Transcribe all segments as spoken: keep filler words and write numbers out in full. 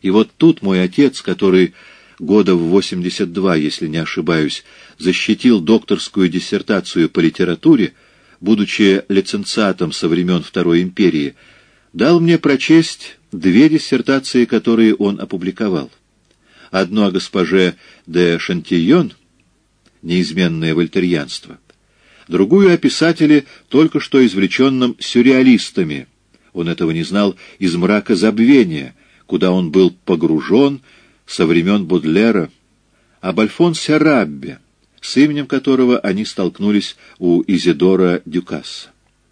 И вот тут мой отец, который года в восемьдесят два, если не ошибаюсь, защитил докторскую диссертацию по литературе, будучи лиценциатом со времен Второй империи, дал мне прочесть две диссертации, которые он опубликовал. Одну о госпоже де Шантильон, неизменное вольтерьянство, другую о писателе, только что извлеченном сюрреалистами, он этого не знал, из мрака забвения, куда он был погружен со времен Бодлера, об Альфонсе Раббе, с именем которого они столкнулись у Изидора Дюкасса.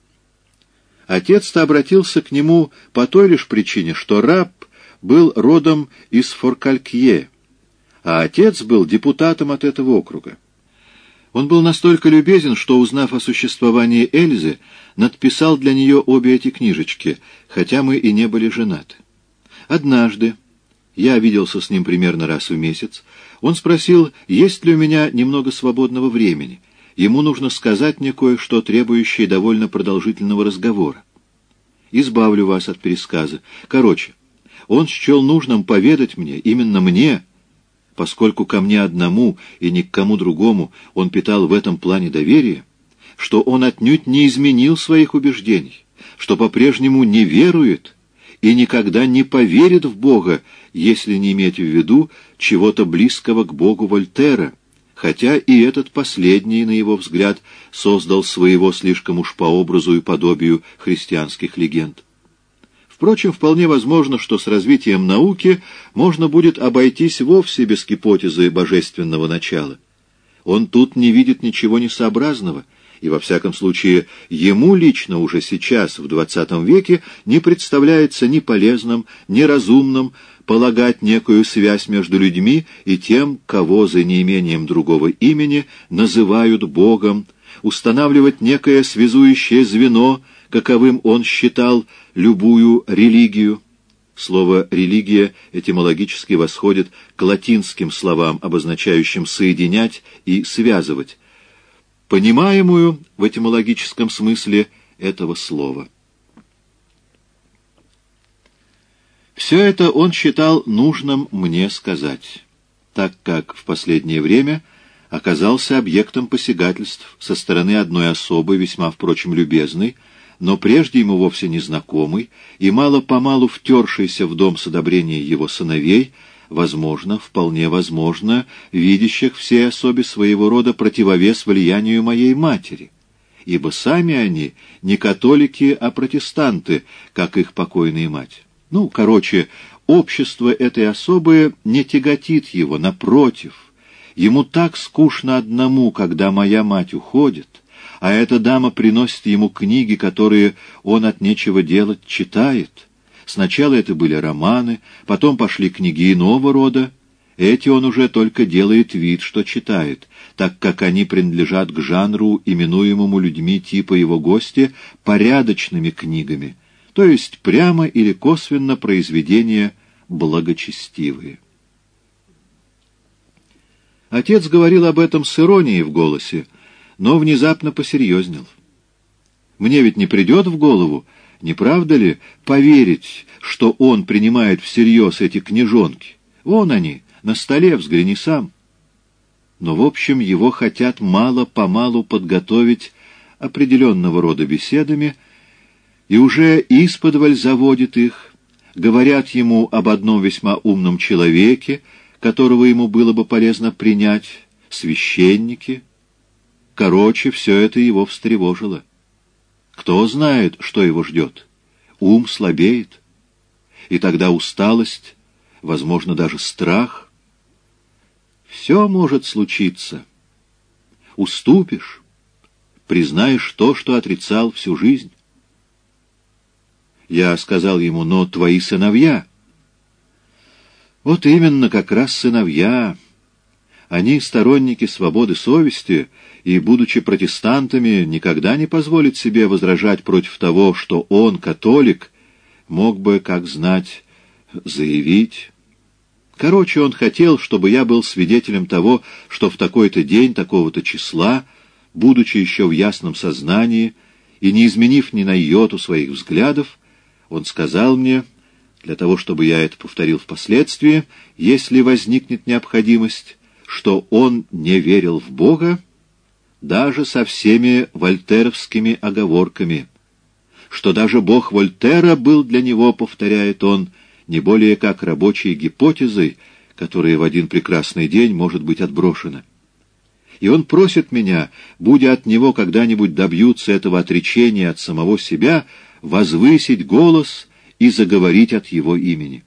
Отец-то обратился к нему по той лишь причине, что Рабб был родом из Форкалькье, а отец был депутатом от этого округа. Он был настолько любезен, что, узнав о существовании Эльзы, надписал для нее обе эти книжечки, хотя мы и не были женаты. Однажды, я виделся с ним примерно раз в месяц, он спросил, есть ли у меня немного свободного времени. Ему нужно сказать мне кое-что, требующее довольно продолжительного разговора. Избавлю вас от пересказа. Короче, он счел нужным поведать мне, именно мне, поскольку ко мне одному и ни к кому другому он питал в этом плане доверие, что он отнюдь не изменил своих убеждений, что по-прежнему не верует и никогда не поверит в Бога, если не иметь в виду чего-то близкого к Богу Вольтера, хотя и этот последний, на его взгляд, создал своего слишком уж по образу и подобию христианских легенд. Впрочем, вполне возможно, что с развитием науки можно будет обойтись вовсе без гипотезы божественного начала. Он тут не видит ничего несообразного, и, во всяком случае, ему лично уже сейчас, в двадцатом веке, не представляется ни полезным, ни разумным полагать некую связь между людьми и тем, кого за неимением другого имени называют Богом, устанавливать некое связующее звено, каковым он считал любую религию. Слово «религия» этимологически восходит к латинским словам, обозначающим «соединять» и «связывать», понимаемую в этимологическом смысле этого слова. Все это он считал нужным мне сказать, так как в последнее время оказался объектом посягательств со стороны одной особы, весьма, впрочем, любезной, но прежде ему вовсе незнакомой и мало-помалу втершейся в дом с одобрения его сыновей, возможно, вполне возможно, видящих всей особе своего рода противовес влиянию моей матери, ибо сами они не католики, а протестанты, как их покойная мать. Ну, короче, общество этой особы не тяготит его, напротив. Ему так скучно одному, когда моя мать уходит, а эта дама приносит ему книги, которые он от нечего делать читает. Сначала это были романы, потом пошли книги иного рода. Эти он уже только делает вид, что читает, так как они принадлежат к жанру, именуемому людьми типа его гостя порядочными книгами, то есть прямо или косвенно произведения благочестивые. Отец говорил об этом с иронией в голосе, но внезапно посерьезнел. Мне ведь не придет в голову, не правда ли, поверить, что он принимает всерьез эти книжонки? Вон они, на столе, взгляни сам. Но, в общем, его хотят мало-помалу подготовить определенного рода беседами, и уже исподволь заводит их, говорят ему об одном весьма умном человеке, которого ему было бы полезно принять, священники. Короче, все это его встревожило. Кто знает, что его ждет? Ум слабеет. И тогда усталость, возможно, даже страх. Все может случиться. Уступишь, признаешь то, что отрицал всю жизнь. Я сказал ему: но твои сыновья. Вот именно, как раз сыновья. Они сторонники свободы совести, и, будучи протестантами, никогда не позволят себе возражать против того, что он, католик, мог бы, как знать, заявить. Короче, он хотел, чтобы я был свидетелем того, что в такой-то день, такого-то числа, будучи еще в ясном сознании и не изменив ни на йоту своих взглядов, он сказал мне: для того, чтобы я это повторил впоследствии, если возникнет необходимость, что он не верил в Бога, даже со всеми вольтеровскими оговорками, что даже Бог Вольтера был для него, повторяет он, не более как рабочей гипотезой, которая в один прекрасный день может быть отброшена. И он просит меня, будя от него когда-нибудь добьются этого отречения от самого себя, возвысить голос и заговорить от его имени.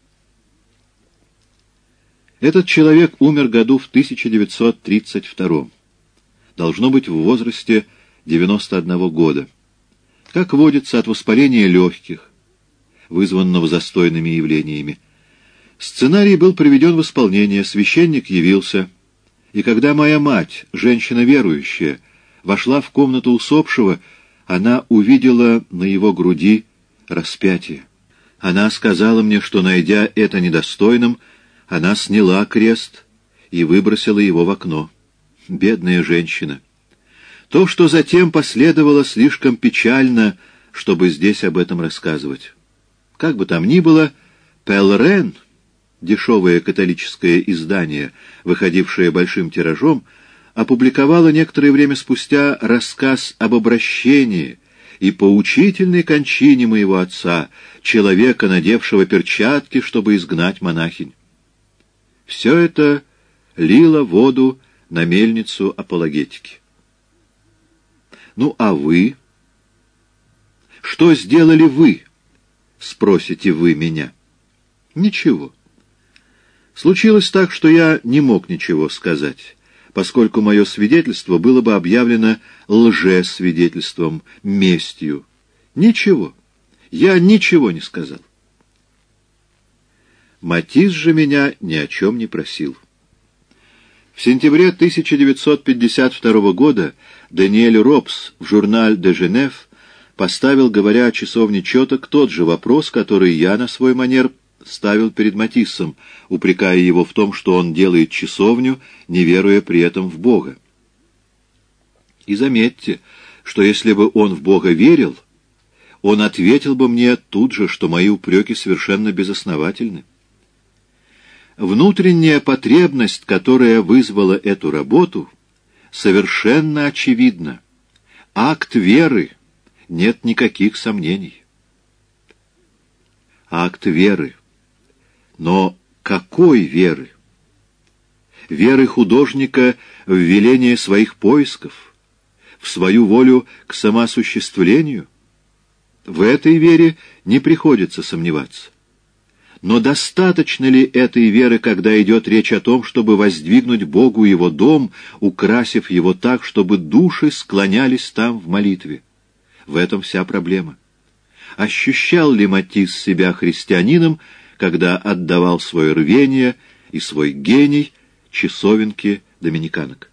Этот человек умер году в тысяча девятьсот тридцать втором. Должно быть в возрасте девяноста одного года. Как водится, от воспаления легких, вызванного застойными явлениями. Сценарий был приведен в исполнение, священник явился, и когда моя мать, женщина верующая, вошла в комнату усопшего, она увидела на его груди распятие. Она сказала мне, что, найдя это недостойным, она сняла крест и выбросила его в окно. Бедная женщина! То, что затем последовало, слишком печально, чтобы здесь об этом рассказывать. Как бы там ни было, Пелрен, дешевое католическое издание, выходившее большим тиражом, опубликовало некоторое время спустя рассказ об обращении и поучительной кончине моего отца, человека, надевшего перчатки, чтобы изгнать монахинь. Все это лило воду на мельницу апологетики. Ну, а вы? Что сделали вы? Спросите вы меня. Ничего. Случилось так, что я не мог ничего сказать, поскольку мое свидетельство было бы объявлено лжесвидетельством, местью. Ничего. Я ничего не сказал. Матисс же меня ни о чем не просил. В сентябре тысяча девятьсот пятьдесят второго года Даниэль Робс в журнале «Де Женев» поставил, говоря о часовне четок, тот же вопрос, который я на свой манер ставил перед Матиссом, упрекая его в том, что он делает часовню, не веруя при этом в Бога. И заметьте, что если бы он в Бога верил, он ответил бы мне тут же, что мои упреки совершенно безосновательны. Внутренняя потребность, которая вызвала эту работу, совершенно очевидна. Акт веры, нет никаких сомнений. Акт веры. Но какой веры? Веры художника в веление своих поисков, в свою волю к самоосуществлению? В этой вере не приходится сомневаться. Но достаточно ли этой веры, когда идет речь о том, чтобы воздвигнуть Богу его дом, украсив его так, чтобы души склонялись там в молитве? В этом вся проблема. Ощущал ли Матисс себя христианином, когда отдавал свое рвение и свой гений часовенке доминиканок?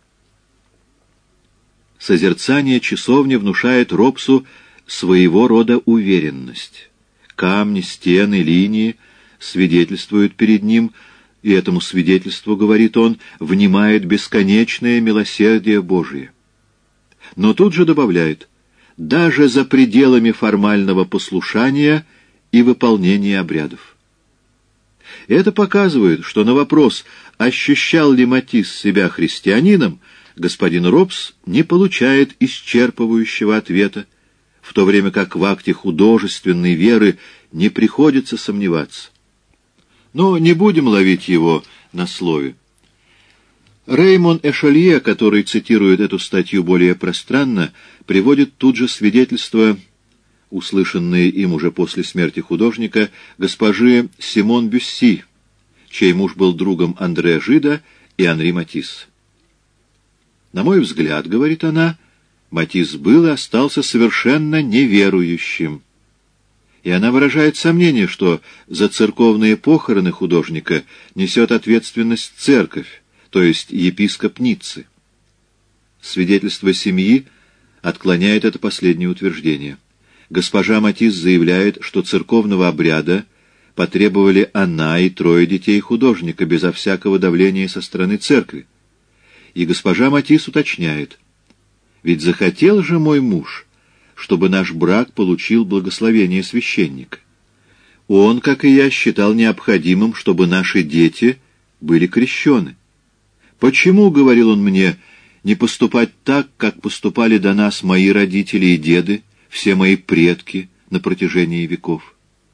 Созерцание часовни внушает Робсу своего рода уверенность. Камни, стены, линии свидетельствуют перед ним, и этому свидетельству, говорит он, внимает бесконечное милосердие Божие. Но тут же добавляет, даже за пределами формального послушания и выполнения обрядов. Это показывает, что на вопрос, ощущал ли Матисс себя христианином, господин Робс не получает исчерпывающего ответа, в то время как в акте художественной веры не приходится сомневаться. Но не будем ловить его на слове. Реймон Эшелье, который цитирует эту статью более пространно, приводит тут же свидетельства, услышанные им уже после смерти художника, госпожи Симон Бюсси, чей муж был другом Андре Жида и Анри Матисса. «На мой взгляд, — говорит она, — Матисс был и остался совершенно неверующим». И она выражает сомнение, что за церковные похороны художника несет ответственность церковь, то есть епископ Ниццы. Свидетельство семьи отклоняет это последнее утверждение. Госпожа Матисс заявляет, что церковного обряда потребовали она и трое детей художника безо всякого давления со стороны церкви. И госпожа Матисс уточняет: «Ведь захотел же мой муж, чтобы наш брак получил благословение священника. Он, как и я, считал необходимым, чтобы наши дети были крещены. «Почему, — говорил он мне, — не поступать так, как поступали до нас мои родители и деды, все мои предки на протяжении веков?»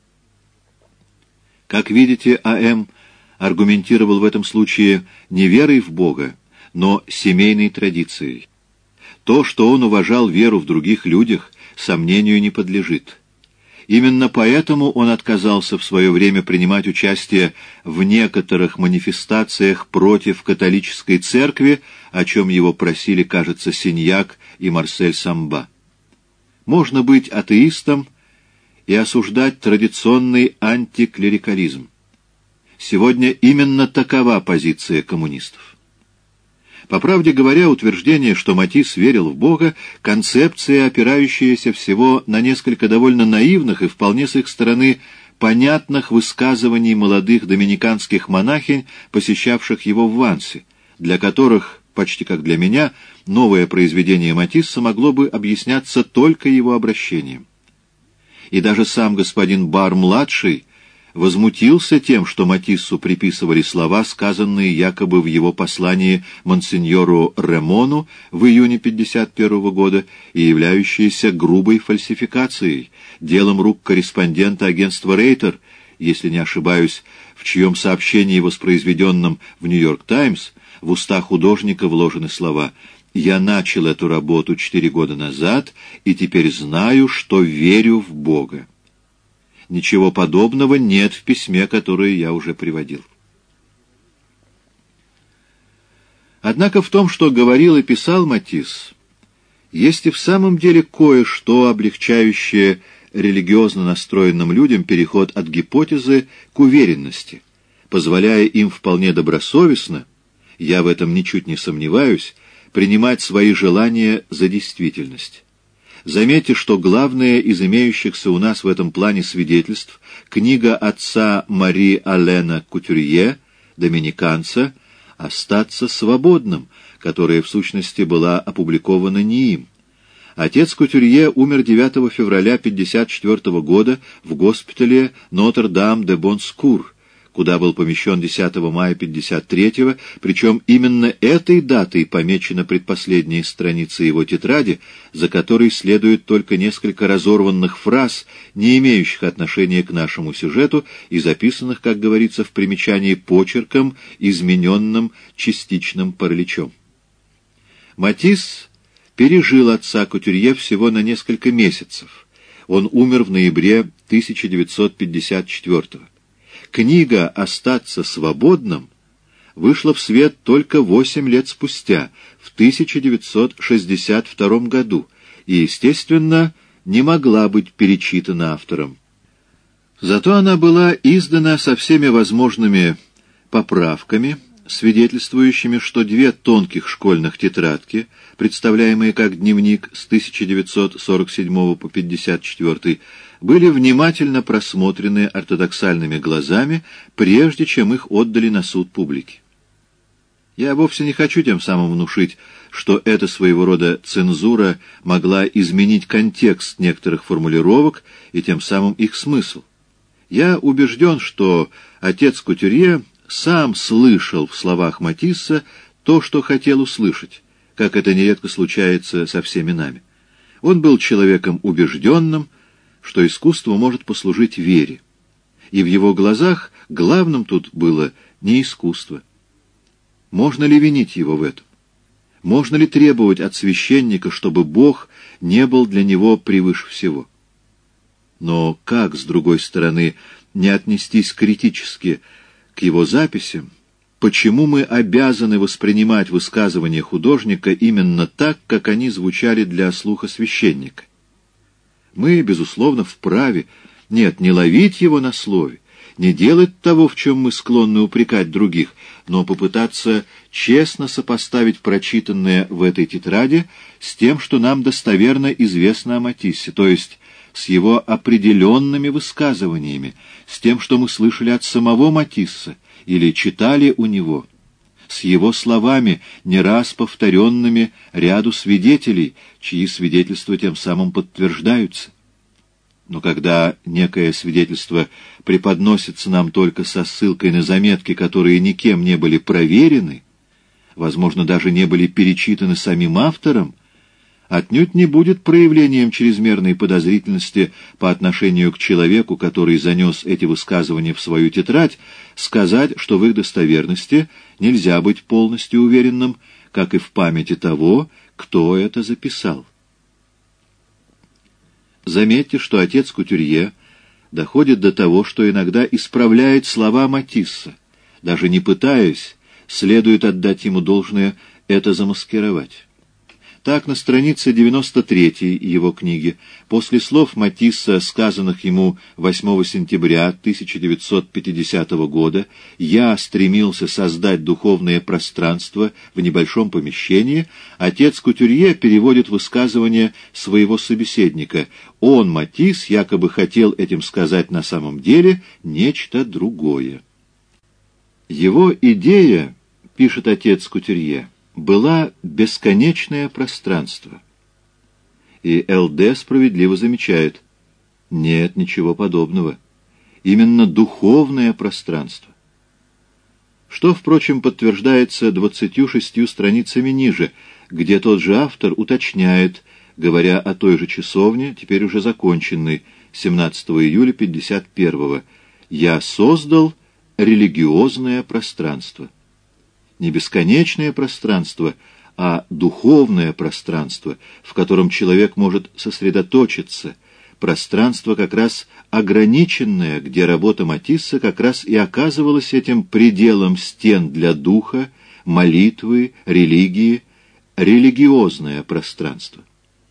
Как видите, А.М. аргументировал в этом случае не верой в Бога, но семейной традицией. То, что он уважал веру в других людях, сомнению не подлежит. Именно поэтому он отказался в свое время принимать участие в некоторых манифестациях против католической церкви, о чем его просили, кажется, Синьяк и Марсель Самба. Можно быть атеистом и осуждать традиционный антиклерикализм. Сегодня именно такова позиция коммунистов. По правде говоря, утверждение, что Матисс верил в Бога, концепция, опирающаяся всего на несколько довольно наивных и вполне с их стороны понятных высказываний молодых доминиканских монахинь, посещавших его в Вансе, для которых, почти как для меня, новое произведение Матисса могло бы объясняться только его обращением. И даже сам господин Бар-младший возмутился тем, что Матиссу приписывали слова, сказанные якобы в его послании монсеньору Ремону в июне пятьдесят первого года и являющиеся грубой фальсификацией, делом рук корреспондента агентства Рейтер, если не ошибаюсь, в чьем сообщении, воспроизведенном в «Нью-Йорк Таймс», в уста художника вложены слова «Я начал эту работу четыре года назад и теперь знаю, что верю в Бога». Ничего подобного нет в письме, которое я уже приводил. Однако в том, что говорил и писал Матисс, есть и в самом деле кое-что, облегчающее религиозно настроенным людям переход от гипотезы к уверенности, позволяя им вполне добросовестно, я в этом ничуть не сомневаюсь, принимать свои желания за действительность. Заметьте, что главное из имеющихся у нас в этом плане свидетельств — книга отца Мари Алена Кутюрье, доминиканца, «Остаться свободным», которая в сущности была опубликована не им. Отец Кутюрье умер девятого февраля пятьдесят четвёртого года в госпитале Нотр-Дам-де-Бонскур, куда был помещен десятого мая пятьдесят третьего, причем именно этой датой помечена предпоследняя страница его тетради, за которой следует только несколько разорванных фраз, не имеющих отношения к нашему сюжету и записанных, как говорится в примечании, почерком, измененным частичным параличом. Матисс пережил отца Кутюрье всего на несколько месяцев. Он умер в ноябре тысяча девятьсот пятьдесят четвёртого. Книга «Остаться свободным» вышла в свет только восемь лет спустя, в тысяча девятьсот шестьдесят втором году, и, естественно, не могла быть перечитана автором. Зато она была издана со всеми возможными поправками, свидетельствующими, что две тонких школьных тетрадки, представляемые как дневник с тысяча девятьсот сорок седьмого по пятьдесят четвёртый, были внимательно просмотрены ортодоксальными глазами, прежде чем их отдали на суд публики. Я вовсе не хочу тем самым внушить, что эта своего рода цензура могла изменить контекст некоторых формулировок и тем самым их смысл. Я убежден, что отец Кутюрье сам слышал в словах Матисса то, что хотел услышать, как это нередко случается со всеми нами. Он был человеком убежденным, что искусство может послужить вере, и в его глазах главным тут было не искусство. Можно ли винить его в этом? Можно ли требовать от священника, чтобы Бог не был для него превыше всего? Но как, с другой стороны, не отнестись критически к его записям? Почему мы обязаны воспринимать высказывания художника именно так, как они звучали для слуха священника? Мы, безусловно, вправе, нет, не ловить его на слове, не делать того, в чем мы склонны упрекать других, но попытаться честно сопоставить прочитанное в этой тетради с тем, что нам достоверно известно о Матиссе, то есть с его определенными высказываниями, с тем, что мы слышали от самого Матисса или читали у него, с его словами, не раз повторенными ряду свидетелей, чьи свидетельства тем самым подтверждаются. Но когда некое свидетельство преподносится нам только со ссылкой на заметки, которые никем не были проверены, возможно, даже не были перечитаны самим автором, отнюдь не будет проявлением чрезмерной подозрительности по отношению к человеку, который занес эти высказывания в свою тетрадь, сказать, что в их достоверности нельзя быть полностью уверенным, как и в памяти того, кто это записал. Заметьте, что отец Кутюрье доходит до того, что иногда исправляет слова Матисса, даже не пытаясь, следует отдать ему должное, это замаскировать. Так, на странице девяносто третьей его книги, после слов Матисса, сказанных ему восьмого сентября тысяча девятьсот пятидесятого года, «Я стремился создать духовное пространство в небольшом помещении», отец Кутюрье переводит высказывание своего собеседника. Он, Матисс, якобы хотел этим сказать на самом деле нечто другое. Его идея, пишет отец Кутюрье, была бесконечное пространство. И Эл Дэ справедливо замечает: нет ничего подобного. Именно духовное пространство. Что, впрочем, подтверждается двадцатью шестью страницами ниже, где тот же автор уточняет, говоря о той же часовне, теперь уже законченной, семнадцатого июля пятьдесят первого: «Я создал религиозное пространство». Не бесконечное пространство, а духовное пространство, в котором человек может сосредоточиться, пространство как раз ограниченное, где работа Матисса как раз и оказывалась этим пределом стен для духа, молитвы, религии, религиозное пространство.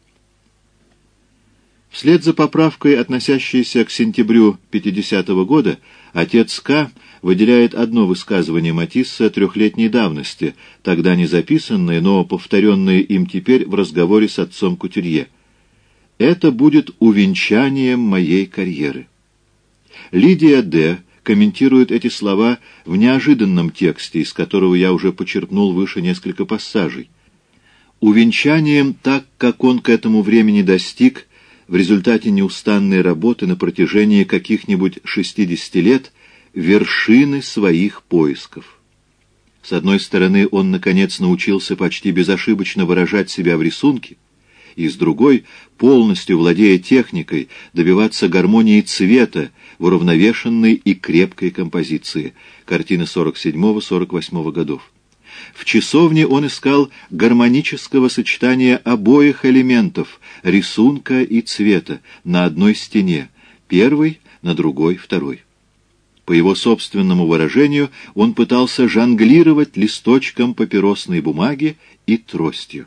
Вслед за поправкой, относящейся к сентябрю пятидесятого года, отец К. выделяет одно высказывание Матисса трехлетней давности, тогда не записанное, но повторенное им теперь в разговоре с отцом Кутюрье. «Это будет увенчанием моей карьеры». Лидия Д. комментирует эти слова в неожиданном тексте, из которого я уже почерпнул выше несколько пассажей. Увенчанием, так как он к этому времени достиг, в результате неустанной работы на протяжении каких-нибудь шестидесяти лет, вершины своих поисков. С одной стороны, он, наконец, научился почти безошибочно выражать себя в рисунке, и с другой, полностью владея техникой, добиваться гармонии цвета в уравновешенной и крепкой композиции. Картины сорок седьмого — сорок восьмого годов. В часовне он искал гармонического сочетания обоих элементов — рисунка и цвета — на одной стене, первый, на другой — второй. По его собственному выражению, он пытался жонглировать листочком папиросной бумаги и тростью.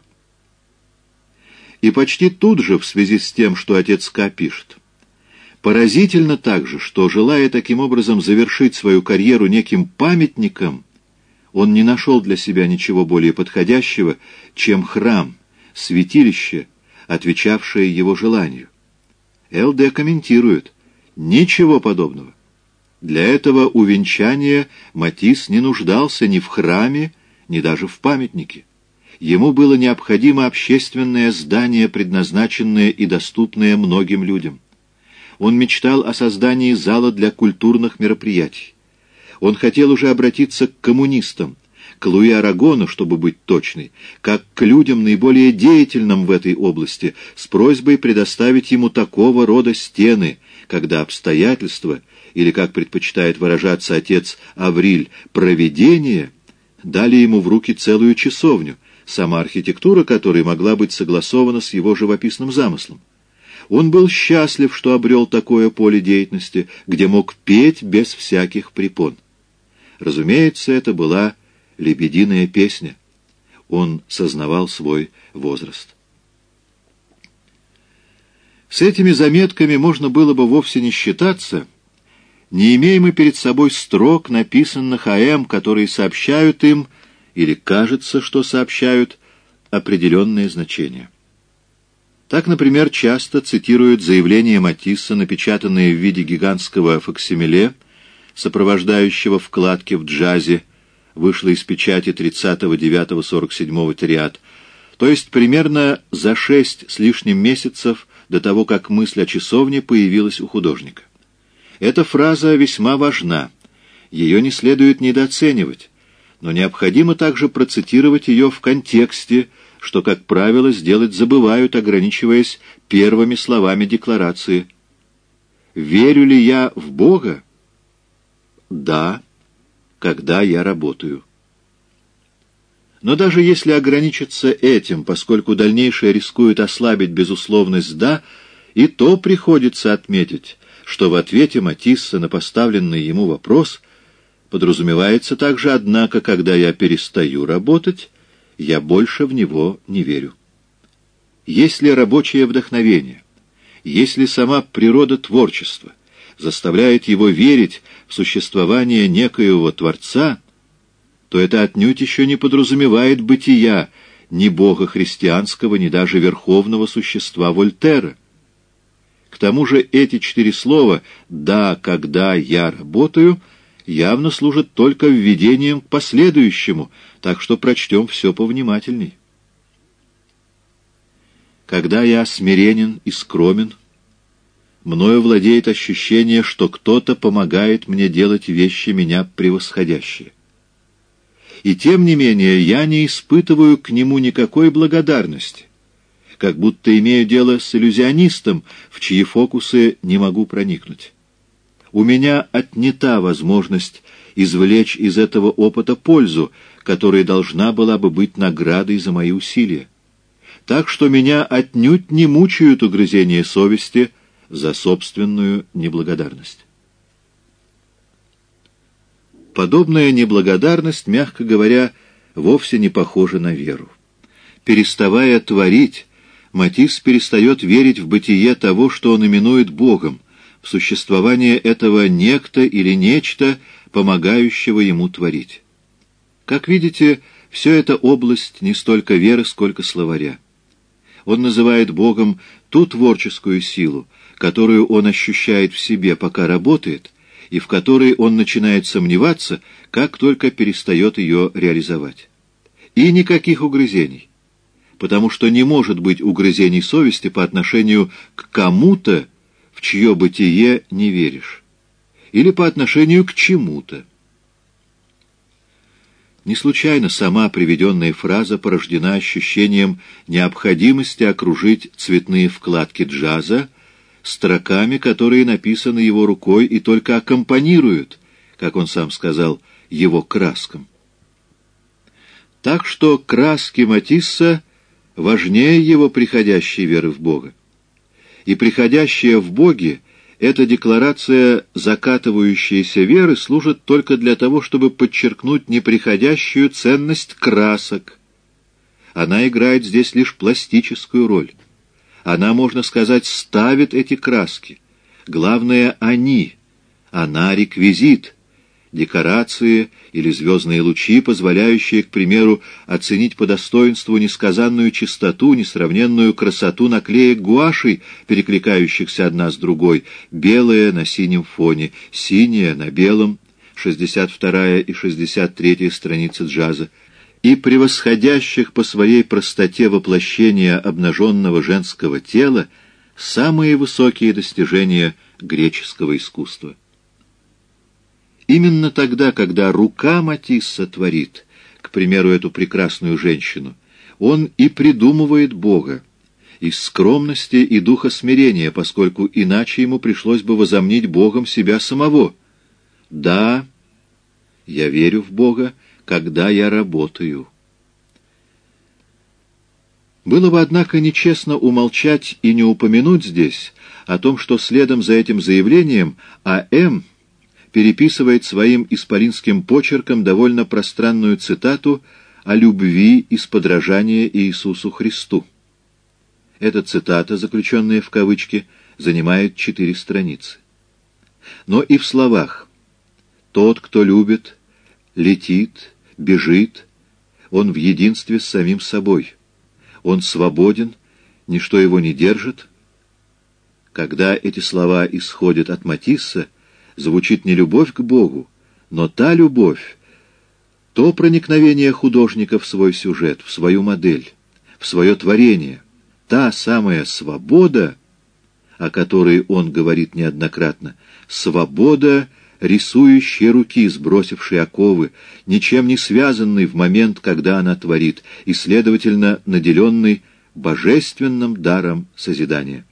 И почти тут же, в связи с тем, что отец К. пишет, поразительно также, что, желая таким образом завершить свою карьеру неким памятником, он не нашел для себя ничего более подходящего, чем храм, святилище, отвечавшее его желанию. Эл Дэ комментирует: ничего подобного. Для этого увенчания Матисс не нуждался ни в храме, ни даже в памятнике. Ему было необходимо общественное здание, предназначенное и доступное многим людям. Он мечтал о создании зала для культурных мероприятий. Он хотел уже обратиться к коммунистам, к Луи Арагону, чтобы быть точной, как к людям наиболее деятельным в этой области, с просьбой предоставить ему такого рода стены, когда обстоятельства, или, как предпочитает выражаться отец Авриль, провидение, дали ему в руки целую часовню, сама архитектура которой могла быть согласована с его живописным замыслом. Он был счастлив, что обрел такое поле деятельности, где мог петь без всяких препон. Разумеется, это была лебединая песня. Он сознавал свой возраст. С этими заметками можно было бы вовсе не считаться, не имея мы перед собой строк, написанных А М, которые сообщают им, или кажется, что сообщают, определенное значение. Так, например, часто цитируют заявления Матисса, напечатанные в виде гигантского факсимиле, сопровождающего вкладки в джазе, вышло из печати тридцатого девятого сорок седьмого триад, то есть примерно за шесть с лишним месяцев до того, как мысль о часовне появилась у художника. Эта фраза весьма важна, ее не следует недооценивать, но необходимо также процитировать ее в контексте, что, как правило, сделать забывают, ограничиваясь первыми словами декларации. «Верю ли я в Бога? Да, когда я работаю». Но даже если ограничиться этим, поскольку дальнейшее рискует ослабить безусловность «да», и то приходится отметить, что в ответе Матисса на поставленный ему вопрос подразумевается также, однако, когда я перестаю работать, я больше в него не верю. Если рабочее вдохновение, если сама природа творчества заставляет его верить в существование некоего Творца, то это отнюдь еще не подразумевает бытия ни Бога христианского, ни даже верховного существа Вольтера. К тому же эти четыре слова «да, когда я работаю» явно служат только введением к последующему, так что прочтем все повнимательней. Когда я смиренен и скромен, мною владеет ощущение, что кто-то помогает мне делать вещи, меня превосходящие. И тем не менее я не испытываю к нему никакой благодарности, как будто имею дело с иллюзионистом, в чьи фокусы не могу проникнуть. У меня отнята возможность извлечь из этого опыта пользу, которая должна была бы быть наградой за мои усилия. Так что меня отнюдь не мучают угрызения совести за собственную неблагодарность. Подобная неблагодарность, мягко говоря, вовсе не похожа на веру. Переставая творить, Матисс перестает верить в бытие того, что он именует Богом, в существование этого некто или нечто, помогающего ему творить. Как видите, все это область не столько веры, сколько словаря. Он называет Богом ту творческую силу, которую он ощущает в себе, пока работает, и в которой он начинает сомневаться, как только перестает ее реализовать. И никаких угрызений, потому что не может быть угрызений совести по отношению к кому-то, в чье бытие не веришь, или по отношению к чему-то. Не случайно сама приведенная фраза порождена ощущением необходимости окружить цветные вкладки джаза строками, которые написаны его рукой и только аккомпанируют, как он сам сказал, его краскам. Так что краски Матисса важнее его приходящей веры в Бога. И приходящая в Боге эта декларация закатывающейся веры служит только для того, чтобы подчеркнуть неприходящую ценность красок. Она играет здесь лишь пластическую роль. Она, можно сказать, ставит эти краски. Главное — они. Она — реквизит. Декорации или звездные лучи, позволяющие, к примеру, оценить по достоинству несказанную чистоту, несравненную красоту наклеек гуашей, перекликающихся одна с другой, белая на синем фоне, синяя на белом, шестьдесят вторая и шестьдесят третья страницы джаза, и превосходящих по своей простоте воплощения обнаженного женского тела самые высокие достижения греческого искусства. Именно тогда, когда рука Матисса творит, к примеру, эту прекрасную женщину, он и придумывает Бога, из скромности и духа смирения, поскольку иначе ему пришлось бы возомнить Богом себя самого. Да, я верю в Бога, когда я работаю. Было бы, однако, нечестно умолчать и не упомянуть здесь о том, что следом за этим заявлением А.М. переписывает своим исполинским почерком довольно пространную цитату о любви из подражания Иисусу Христу. Эта цитата, заключенная в кавычки, занимает четыре страницы. Но и в словах «тот, кто любит, летит, бежит, он в единстве с самим собой, он свободен, ничто его не держит». Когда эти слова исходят от Матисса, звучит не любовь к Богу, но та любовь, то проникновение художника в свой сюжет, в свою модель, в свое творение, та самая свобода, о которой он говорит неоднократно, свобода рисующей руки, сбросившей оковы, ничем не связанной в момент, когда она творит, и, следовательно, наделенной божественным даром созидания.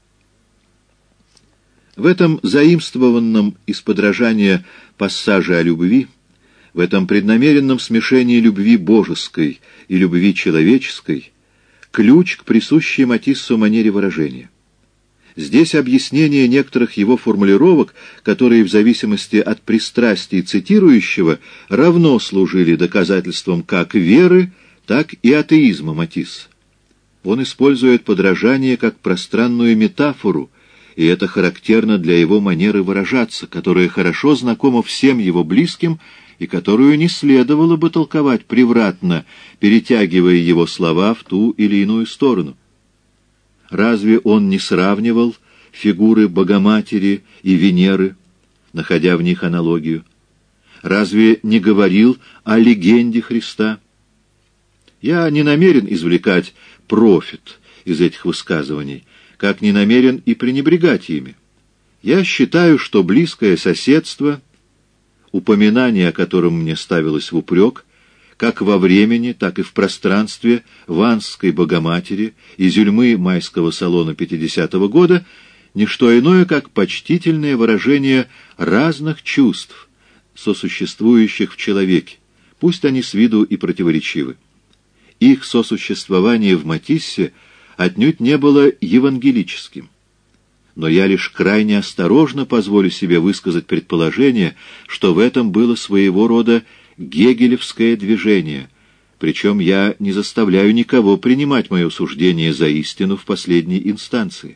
В этом заимствованном из подражания пассаже о любви, в этом преднамеренном смешении любви божеской и любви человеческой, ключ к присущей Матиссу манере выражения. Здесь объяснение некоторых его формулировок, которые в зависимости от пристрастий цитирующего равно служили доказательством как веры, так и атеизма Матисса. Он использует подражание как пространную метафору, и это характерно для его манеры выражаться, которая хорошо знакома всем его близким и которую не следовало бы толковать превратно, перетягивая его слова в ту или иную сторону. Разве он не сравнивал фигуры Богоматери и Венеры, находя в них аналогию? Разве не говорил о легенде Христа? Я не намерен извлекать профит из этих высказываний, как не намерен и пренебрегать ими. Я считаю, что близкое соседство, упоминание о котором мне ставилось в упрек, как во времени, так и в пространстве Ванской Богоматери и Зюльмы майского салона пятидесятого года, не что иное, как почтительное выражение разных чувств, сосуществующих в человеке, пусть они с виду и противоречивы. Их сосуществование в Матиссе отнюдь не было евангелическим. Но я лишь крайне осторожно позволю себе высказать предположение, что в этом было своего рода гегелевское движение, причем я не заставляю никого принимать мое суждение за истину в последней инстанции.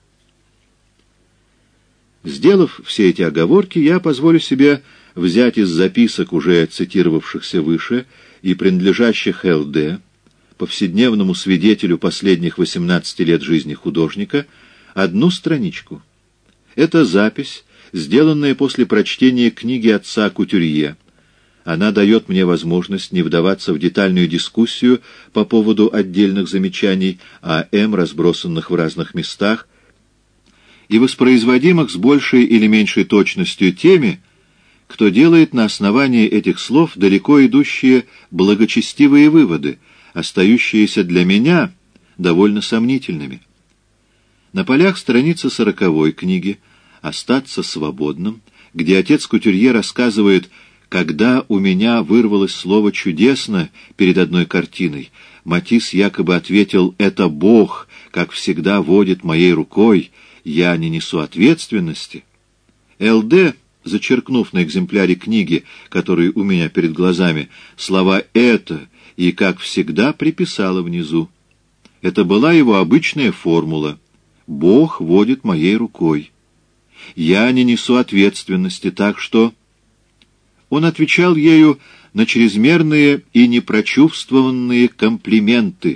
Сделав все эти оговорки, я позволю себе взять из записок, уже цитировавшихся выше и принадлежащих эл дэ, повседневному свидетелю последних восемнадцати лет жизни художника, одну страничку. Это запись, сделанная после прочтения книги отца Кутюрье. Она дает мне возможность не вдаваться в детальную дискуссию по поводу отдельных замечаний о М, разбросанных в разных местах, и воспроизводимых с большей или меньшей точностью теми, кто делает на основании этих слов далеко идущие благочестивые выводы, остающиеся для меня довольно сомнительными. На полях страницы сороковой книги «Остаться свободным», где отец Кутюрье рассказывает, когда у меня вырвалось слово «чудесно» перед одной картиной, Матисс якобы ответил «это Бог, как всегда, водит моей рукой, я не несу ответственности». эл дэ, зачеркнув на экземпляре книги, который у меня перед глазами, слова «это» и, как всегда, приписала внизу. Это была его обычная формула. «Бог водит моей рукой. Я не несу ответственности, так что...» Он отвечал ею на чрезмерные и непрочувствованные комплименты.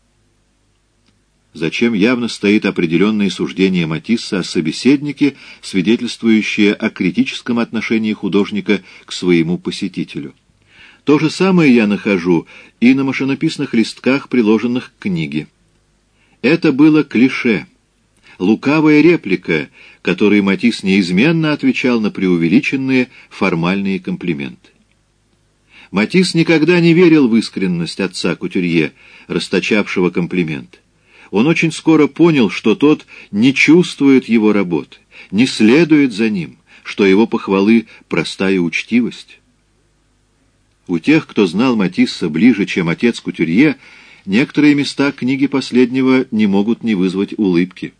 Зачем явно стоит определенное суждение Матисса о собеседнике, свидетельствующее о критическом отношении художника к своему посетителю. То же самое я нахожу и на машинописных листках, приложенных к книге. Это было клише, лукавая реплика, которой Матисс неизменно отвечал на преувеличенные формальные комплименты. Матисс никогда не верил в искренность отца Кутюрье, расточавшего комплименты. Он очень скоро понял, что тот не чувствует его работы, не следует за ним, что его похвалы — простая учтивость. У тех, кто знал Матисса ближе, чем отец Кутюрье, некоторые места книги последнего не могут не вызвать улыбки.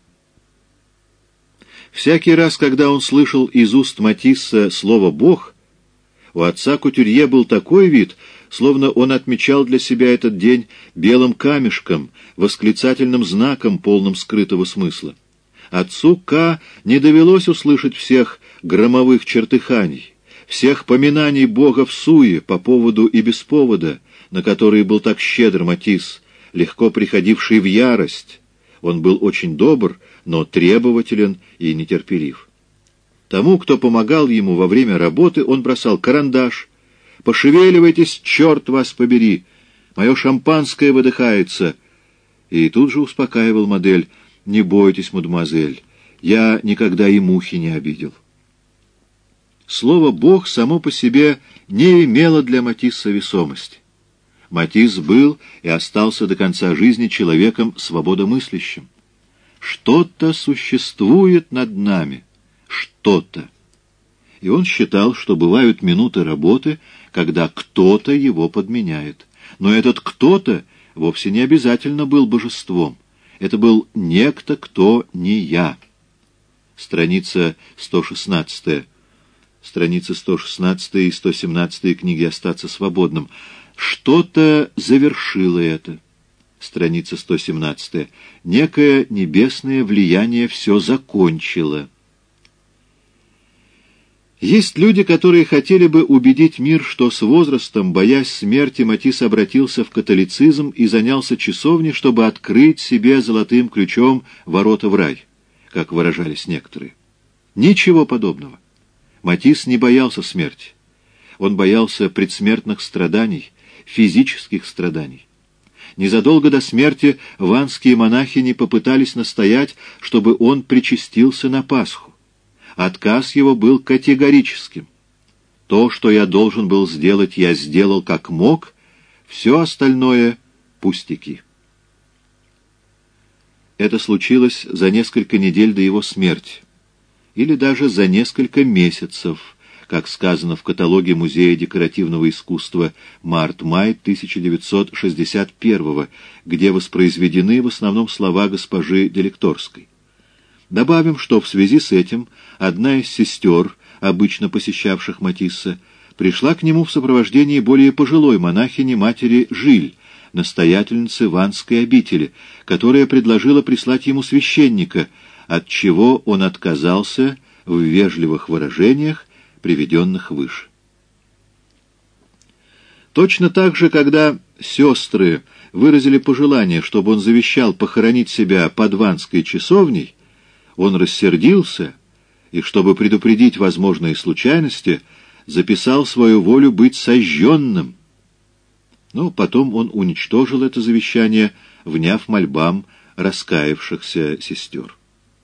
Всякий раз, когда он слышал из уст Матисса слово «Бог», у отца Кутюрье был такой вид, словно он отмечал для себя этот день белым камешком, восклицательным знаком, полным скрытого смысла. Отцу К. не довелось услышать всех громовых чертыханий, всех поминаний Бога в суе по поводу и без повода, на которые был так щедр Матисс, легко приходивший в ярость. Он был очень добр, но требователен и нетерпелив. Тому, кто помогал ему во время работы, он бросал карандаш. «Пошевеливайтесь, черт вас побери! Мое шампанское выдыхается!» И тут же успокаивал модель: «Не бойтесь, мадемуазель, Я никогда и мухи не обидел. Слово «Бог» само по себе не имело для Матисса весомости. Матисс был и остался до конца жизни человеком свободомыслящим. Что-то существует над нами, что-то. И он считал, что бывают минуты работы, когда кто-то его подменяет. Но этот кто-то вовсе не обязательно был божеством. Это был некто, кто не я. Страница сто шестнадцатая. Страницы сто шестнадцатая и сто семнадцатая книги «Остаться свободным». Что-то завершило это. Страница сто семнадцатая. Некое небесное влияние все закончило. Есть люди, которые хотели бы убедить мир, что с возрастом, боясь смерти, Матисс обратился в католицизм и занялся часовней, чтобы открыть себе золотым ключом ворота в рай, как выражались некоторые. Ничего подобного. Матисс не боялся смерти. Он боялся предсмертных страданий, физических страданий. Незадолго до смерти ванские монахини попытались настоять, чтобы он причастился на Пасху. Отказ его был категорическим. То, что я должен был сделать, я сделал как мог, все остальное — пустяки. Это случилось за несколько недель до его смерти, или даже за несколько месяцев, как сказано в каталоге Музея декоративного искусства «Март-май тысяча девятьсот шестьдесят первого», где воспроизведены в основном слова госпожи Делекторской. Добавим, что в связи с этим одна из сестер, обычно посещавших Матисса, пришла к нему в сопровождении более пожилой монахини матери Жиль, настоятельницы Ванской обители, которая предложила прислать ему священника, от чего он отказался в вежливых выражениях, приведенных выше. Точно так же, когда сестры выразили пожелание, чтобы он завещал похоронить себя под Ванской часовней, он рассердился и, чтобы предупредить возможные случайности, записал свою волю быть сожженным. Но потом он уничтожил это завещание, вняв мольбам раскаявшихся сестер.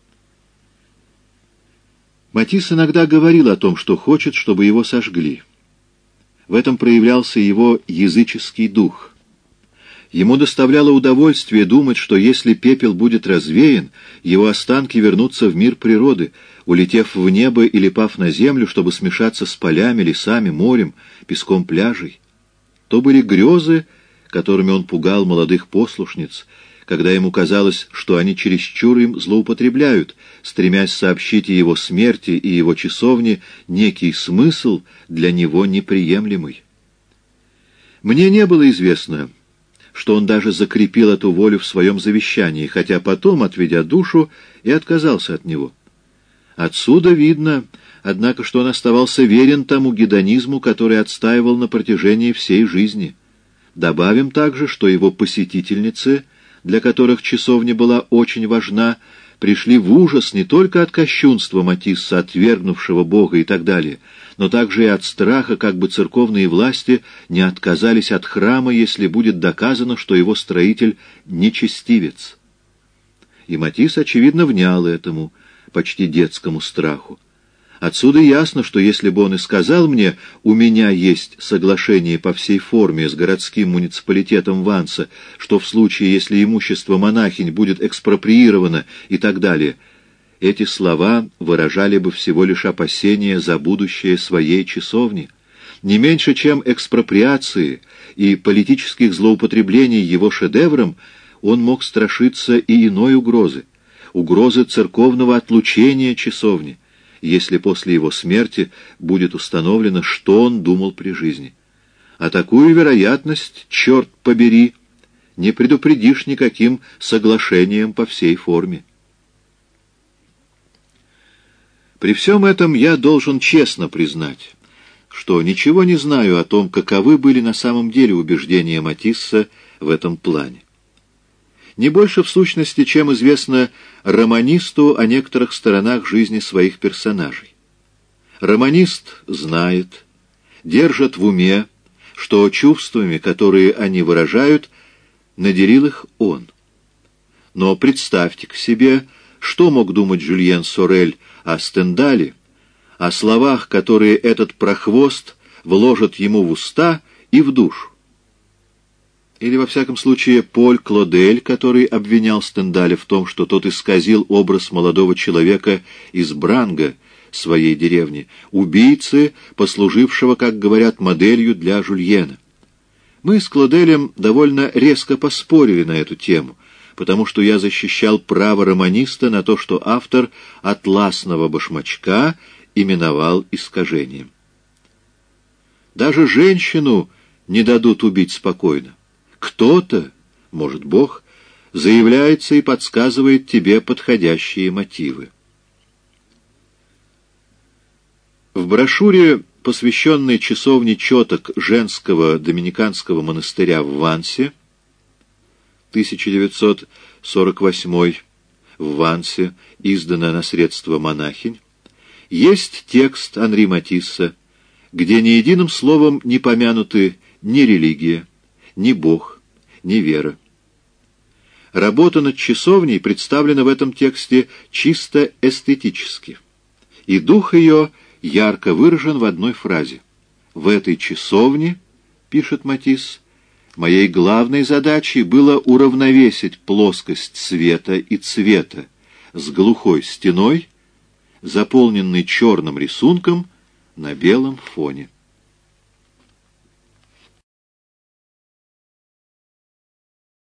Матисс иногда говорил о том, что хочет, чтобы его сожгли. В этом проявлялся его языческий дух. Ему доставляло удовольствие думать, что если пепел будет развеян, его останки вернутся в мир природы, улетев в небо или пав на землю, чтобы смешаться с полями, лесами, морем, песком пляжей. То были грезы, которыми он пугал молодых послушниц, когда ему казалось, что они чересчур им злоупотребляют, стремясь сообщить и его смерти, и его часовне некий смысл, для него неприемлемый. Мне не было известно, что он даже закрепил эту волю в своем завещании, хотя потом, отведя душу, и отказался от него. Отсюда видно, однако, что он оставался верен тому гедонизму, который отстаивал на протяжении всей жизни. Добавим также, что его посетительницы, для которых часовня была очень важна, пришли в ужас не только от кощунства Матисса, отвергнувшего Бога и так далее, но также и от страха, как бы церковные власти не отказались от храма, если будет доказано, что его строитель нечестивец. И Матисс, очевидно, внял этому почти детскому страху. Отсюда ясно, что если бы он и сказал мне, у меня есть соглашение по всей форме с городским муниципалитетом Ванса, что в случае, если имущество монахинь будет экспроприировано и так далее, эти слова выражали бы всего лишь опасения за будущее своей часовни. Не меньше, чем экспроприации и политических злоупотреблений его шедевром, он мог страшиться и иной угрозы, угрозы церковного отлучения часовни, если после его смерти будет установлено, что он думал при жизни. А такую вероятность, черт побери, не предупредишь никаким соглашением по всей форме. При всем этом я должен честно признать, что ничего не знаю о том, каковы были на самом деле убеждения Матисса в этом плане. Не больше в сущности, чем известно романисту о некоторых сторонах жизни своих персонажей. Романист знает, держит в уме, что чувствами, которые они выражают, наделил их он. Но представьте к себе, что мог думать Жюльен Сорель о Стендале, о словах, которые этот прохвост вложит ему в уста и в душу? Или, во всяком случае, Поль Клодель, который обвинял Стендаля в том, что тот исказил образ молодого человека из Бранга, своей деревни, убийцы, послужившего, как говорят, моделью для Жюльена. Мы с Клоделем довольно резко поспорили на эту тему, потому что я защищал право романиста на то, что автор «Атласного башмачка» именовал искажением. Даже женщину не дадут убить спокойно. Кто-то, может, Бог, заявляется и подсказывает тебе подходящие мотивы. В брошюре, посвященной часовне четок женского доминиканского монастыря в Вансе, тысяча девятьсот сорок восьмой, в Вансе, издана на средства монахинь, есть текст Анри Матисса, где ни единым словом не помянуты ни религия, ни Бог, ни вера. Работа над часовней представлена в этом тексте чисто эстетически, и дух ее ярко выражен в одной фразе. «В этой часовне, — пишет Матисс, — моей главной задачей было уравновесить плоскость света и цвета с глухой стеной, заполненной черным рисунком на белом фоне».